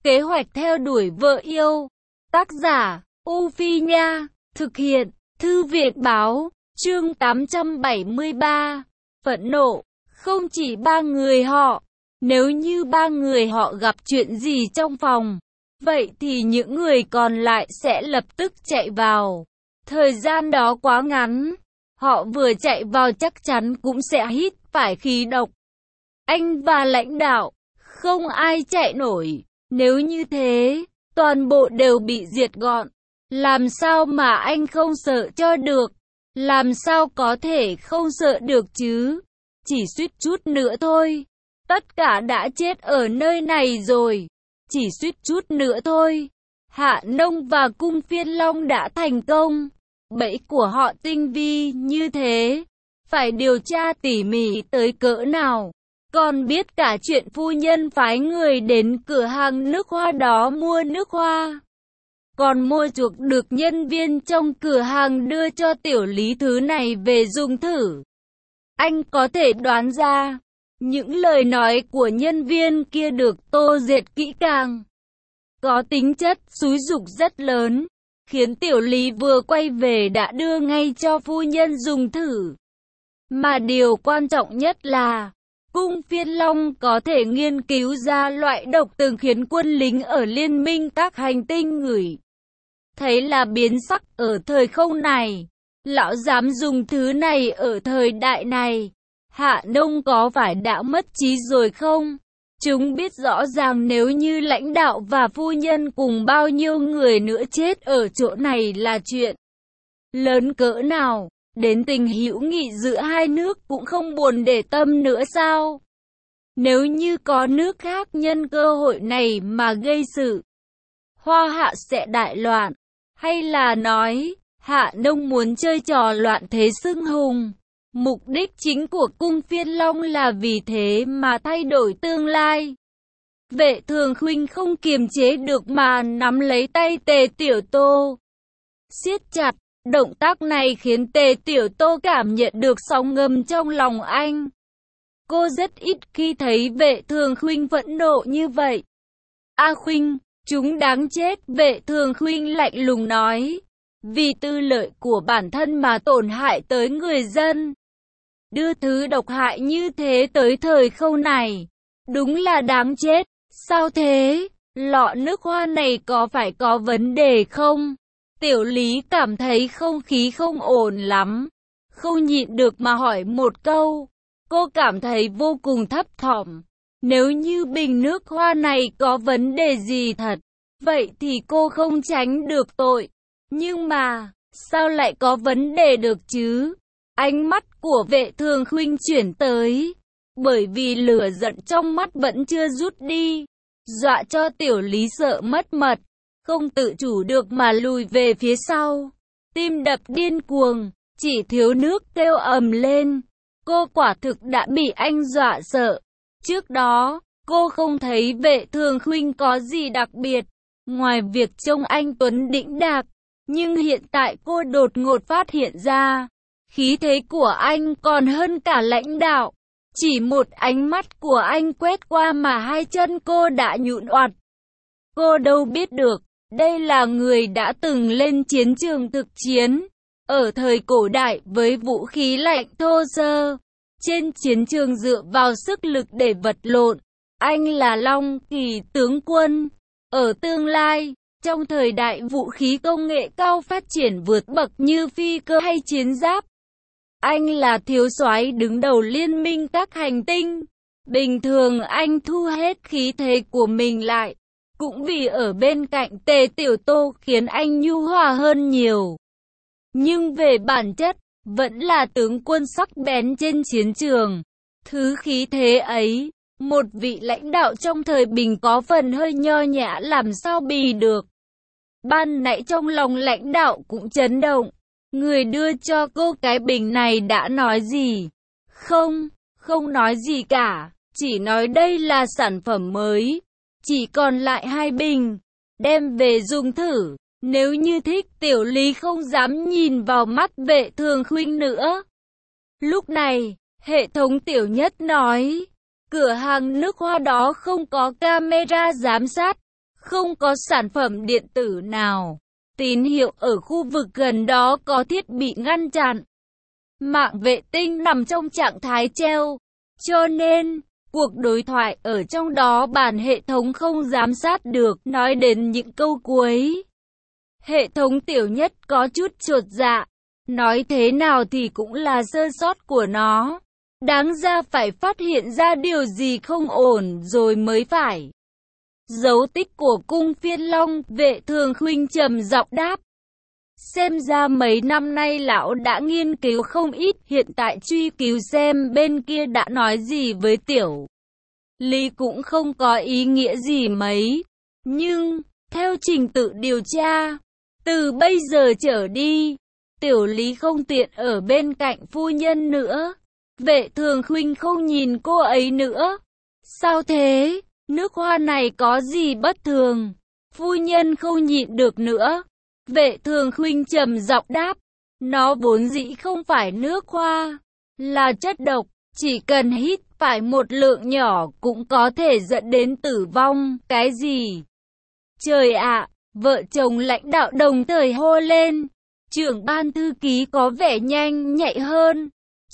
Kế hoạch theo đuổi vợ yêu. Tác giả, U Phi Nha. Thực hiện, Thư viện Báo. Chương 873. Phẫn nộ. Không chỉ ba người họ. Nếu như ba người họ gặp chuyện gì trong phòng, vậy thì những người còn lại sẽ lập tức chạy vào. Thời gian đó quá ngắn. Họ vừa chạy vào chắc chắn cũng sẽ hít phải khí độc. Anh và lãnh đạo, không ai chạy nổi. Nếu như thế, toàn bộ đều bị diệt gọn. Làm sao mà anh không sợ cho được? Làm sao có thể không sợ được chứ? Chỉ suýt chút nữa thôi. Tất cả đã chết ở nơi này rồi. Chỉ suýt chút nữa thôi. Hạ Nông và Cung Phiên Long đã thành công. Bẫy của họ tinh vi như thế. Phải điều tra tỉ mỉ tới cỡ nào. Còn biết cả chuyện phu nhân phái người đến cửa hàng nước hoa đó mua nước hoa. Còn mua chuộc được nhân viên trong cửa hàng đưa cho Tiểu Lý thứ này về dùng thử. Anh có thể đoán ra, những lời nói của nhân viên kia được tô dệt kỹ càng. Có tính chất xúi giục rất lớn, khiến Tiểu Lý vừa quay về đã đưa ngay cho phu nhân dùng thử. Mà điều quan trọng nhất là, Cung Phiên Long có thể nghiên cứu ra loại độc từng khiến quân lính ở liên minh các hành tinh ngửi thấy là biến sắc ở thời không này. Lão dám dùng thứ này ở thời đại này. Hạ Nông có phải đã mất trí rồi không? Chúng biết rõ ràng nếu như lãnh đạo và phu nhân cùng bao nhiêu người nữa chết ở chỗ này là chuyện lớn cỡ nào. Đến tình hữu nghị giữa hai nước cũng không buồn để tâm nữa sao? Nếu như có nước khác nhân cơ hội này mà gây sự, Hoa Hạ sẽ đại loạn. Hay là nói, Hạ Nông muốn chơi trò loạn thế xưng hùng. Mục đích chính của Cung Phiên Long là vì thế mà thay đổi tương lai. Vệ Thường Khuynh không kiềm chế được mà nắm lấy tay Tề Tiểu Tô, siết chặt. Động tác này khiến Tề Tiểu Tô cảm nhận được sóng ngầm trong lòng anh. Cô rất ít khi thấy Vệ Thường Khuynh phẫn nộ như vậy. A Khuynh, chúng đáng chết, Vệ Thường Khuynh lạnh lùng nói. Vì tư lợi của bản thân mà tổn hại tới người dân. Đưa thứ độc hại như thế tới thời khâu này. Đúng là đáng chết. Sao thế? Lọ nước hoa này có phải có vấn đề không? Tiểu Lý cảm thấy không khí không ổn lắm. Không nhịn được mà hỏi một câu. Cô cảm thấy vô cùng thấp thỏm. Nếu như bình nước hoa này có vấn đề gì thật, vậy thì cô không tránh được tội. Nhưng mà, sao lại có vấn đề được chứ? Ánh mắt của Vệ Thường Khuynh chuyển tới. Bởi vì lửa giận trong mắt vẫn chưa rút đi. Dọa cho Tiểu Lý sợ mất mật. Không tự chủ được mà lùi về phía sau. Tim đập điên cuồng, chỉ thiếu nước kêu ầm lên. Cô quả thực đã bị anh dọa sợ. Trước đó, cô không thấy Vệ Thường Khuynh có gì đặc biệt, ngoài việc trông anh tuấn đĩnh đạc. Nhưng hiện tại cô đột ngột phát hiện ra, khí thế của anh còn hơn cả lãnh đạo. Chỉ một ánh mắt của anh quét qua mà hai chân cô đã nhũn oặt. Cô đâu biết được, đây là người đã từng lên chiến trường thực chiến. Ở thời cổ đại với vũ khí lạnh thô sơ, trên chiến trường dựa vào sức lực để vật lộn. Anh là Long Kỳ tướng quân. Ở tương lai, trong thời đại vũ khí công nghệ cao phát triển vượt bậc như phi cơ hay chiến giáp, anh là thiếu soái đứng đầu liên minh các hành tinh. Bình thường anh thu hết khí thế của mình lại, cũng vì ở bên cạnh Tề Tiểu Tô khiến anh nhu hòa hơn nhiều. Nhưng về bản chất, vẫn là tướng quân sắc bén trên chiến trường. Thứ khí thế ấy, một vị lãnh đạo trong thời bình có phần hơi nho nhã làm sao bì được. Ban nãy trong lòng lãnh đạo cũng chấn động. Người đưa cho cô cái bình này đã nói gì? Không nói gì cả. Chỉ nói đây là sản phẩm mới. Chỉ còn lại 2 bình. Đem về dùng thử. Nếu như thích, Tiểu Lý không dám nhìn vào mắt Vệ Thường Khuynh nữa. Lúc này, hệ thống Tiểu Nhất nói. Cửa hàng nước hoa đó không có camera giám sát. không có sản phẩm điện tử nào. Tín hiệu ở khu vực gần đó có thiết bị ngăn chặn. Mạng vệ tinh nằm trong trạng thái treo, cho nên cuộc đối thoại ở trong đó bản hệ thống không giám sát được. Nói đến những câu cuối, hệ thống Tiểu Nhất có chút chột dạ. Nói thế nào thì cũng là sơ sót của nó. Đáng ra phải phát hiện ra điều gì không ổn rồi mới phải. Dấu tích của cung Phiên Long, Vệ Thường Khuynh trầm giọng đáp. Xem ra mấy năm nay lão đã nghiên cứu không ít, hiện tại truy cứu xem bên kia đã nói gì với Tiểu Lý cũng không có ý nghĩa gì mấy. Nhưng, theo trình tự điều tra, từ bây giờ trở đi, Tiểu Lý không tiện ở bên cạnh phu nhân nữa. Vệ Thường Khuynh không nhìn cô ấy nữa. Sao thế? Nước hoa này có gì bất thường? Phu nhân không nhịn được nữa. Vệ Thường Khuynh trầm giọng đáp. Nó vốn dĩ không phải nước hoa, là chất độc. Chỉ cần hít phải một lượng nhỏ cũng có thể dẫn đến tử vong. Cái gì? Trời ạ! Vợ chồng lãnh đạo đồng thời hô lên. Trưởng ban thư ký có vẻ nhanh nhạy hơn.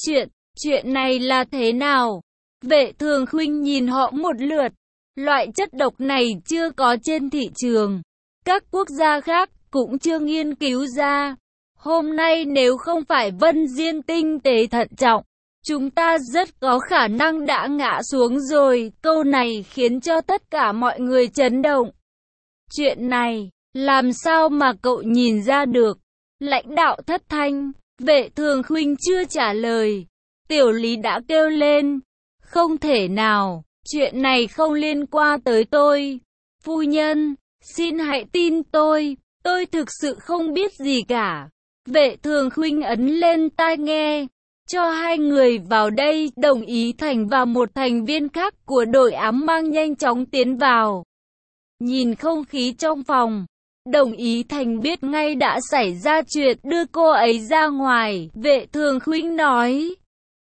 Chuyện này là thế nào? Vệ Thường Khuynh nhìn họ một lượt. Loại chất độc này chưa có trên thị trường. Các quốc gia khác cũng chưa nghiên cứu ra. Hôm nay nếu không phải Vân Diên tinh tế thận trọng, chúng ta rất có khả năng đã ngã xuống rồi. Câu này khiến cho tất cả mọi người chấn động. Chuyện này, làm sao mà cậu nhìn ra được? Lãnh đạo thất thanh. Vệ Thường Khuynh chưa trả lời. Tiểu Lý đã kêu lên. Không thể nào, chuyện này không liên quan tới tôi. Phu nhân, xin hãy tin tôi thực sự không biết gì cả. Vệ Thường Khuynh ấn lên tai nghe, cho hai người vào đây. Đồng Ý Thành và một thành viên khác của đội ám mang nhanh chóng tiến vào. Nhìn không khí trong phòng, Đồng Ý Thành biết ngay đã xảy ra chuyện, đưa cô ấy ra ngoài. Vệ Thường Khuynh nói.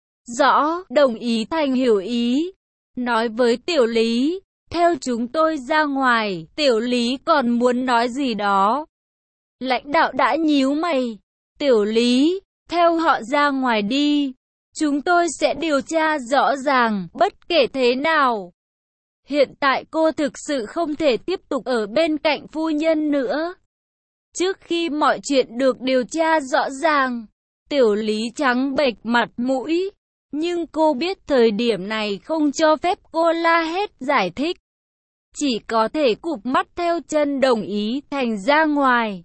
Rõ, Đồng Ý Thành hiểu ý. Nói với Tiểu Lý, theo chúng tôi ra ngoài. Tiểu Lý còn muốn nói gì đó. Lãnh đạo đã nhíu mày. Tiểu Lý, theo họ ra ngoài đi. Chúng tôi sẽ điều tra rõ ràng, bất kể thế nào. Hiện tại cô thực sự không thể tiếp tục ở bên cạnh phu nhân nữa. Trước khi mọi chuyện được điều tra rõ ràng, Tiểu Lý trắng bệch mặt mũi. Nhưng cô biết thời điểm này không cho phép cô la hét giải thích. Chỉ có thể cụp mắt theo chân Đồng Ý Thành ra ngoài.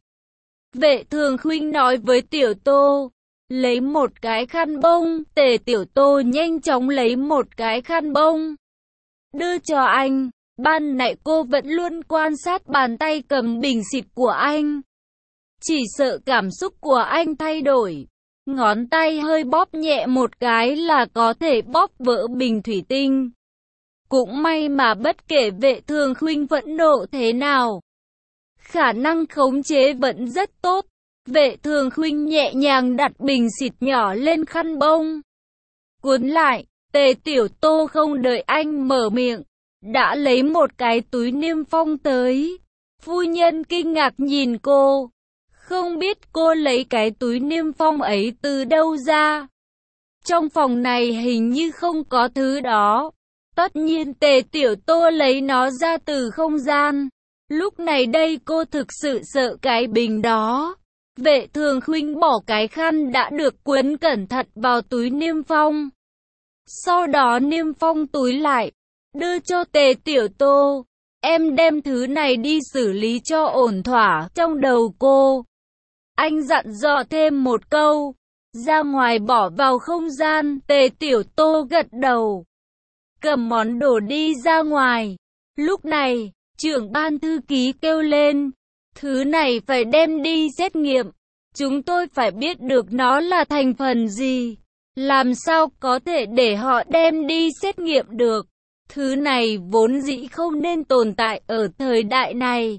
Vệ Thường Khuynh nói với Tiểu Tô, lấy một cái khăn bông. Tề Tiểu Tô nhanh chóng lấy một cái khăn bông, đưa cho anh. Ban nãy cô vẫn luôn quan sát bàn tay cầm bình xịt của anh. Chỉ sợ cảm xúc của anh thay đổi. Ngón tay hơi bóp nhẹ một cái là có thể bóp vỡ bình thủy tinh. Cũng may mà bất kể Vệ Thường Khuynh vẫn nộ thế nào, khả năng khống chế vẫn rất tốt. Vệ Thường Khuynh nhẹ nhàng đặt bình xịt nhỏ lên khăn bông, cuốn lại. Tề Tiểu Tô không đợi anh mở miệng, đã lấy một cái túi niêm phong tới. Phu nhân kinh ngạc nhìn cô. Không biết cô lấy cái túi niêm phong ấy từ đâu ra. Trong phòng này hình như không có thứ đó. Tất nhiên Tề Tiểu Tô lấy nó ra từ không gian. Lúc này đây cô thực sự sợ cái bình đó. Vệ Thường Khuynh bỏ cái khăn đã được quấn cẩn thận vào túi niêm phong. Sau đó niêm phong túi lại, đưa cho Tề Tiểu Tô. Em đem thứ này đi xử lý cho ổn thỏa. Trong đầu cô, anh dặn dò thêm một câu, ra ngoài bỏ vào không gian. Tề Tiểu Tô gật đầu, cầm món đồ đi ra ngoài. Lúc này, trưởng ban thư ký kêu lên, thứ này phải đem đi xét nghiệm. Chúng tôi phải biết được nó là thành phần gì. Làm sao có thể để họ đem đi xét nghiệm được. Thứ này vốn dĩ không nên tồn tại ở thời đại này.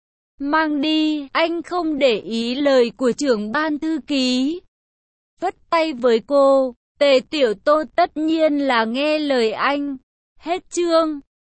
Mang đi. Anh không để ý lời của trưởng ban thư ký, vất tay với cô. Tề Tiểu Tô tất nhiên là nghe lời anh. Hết chương.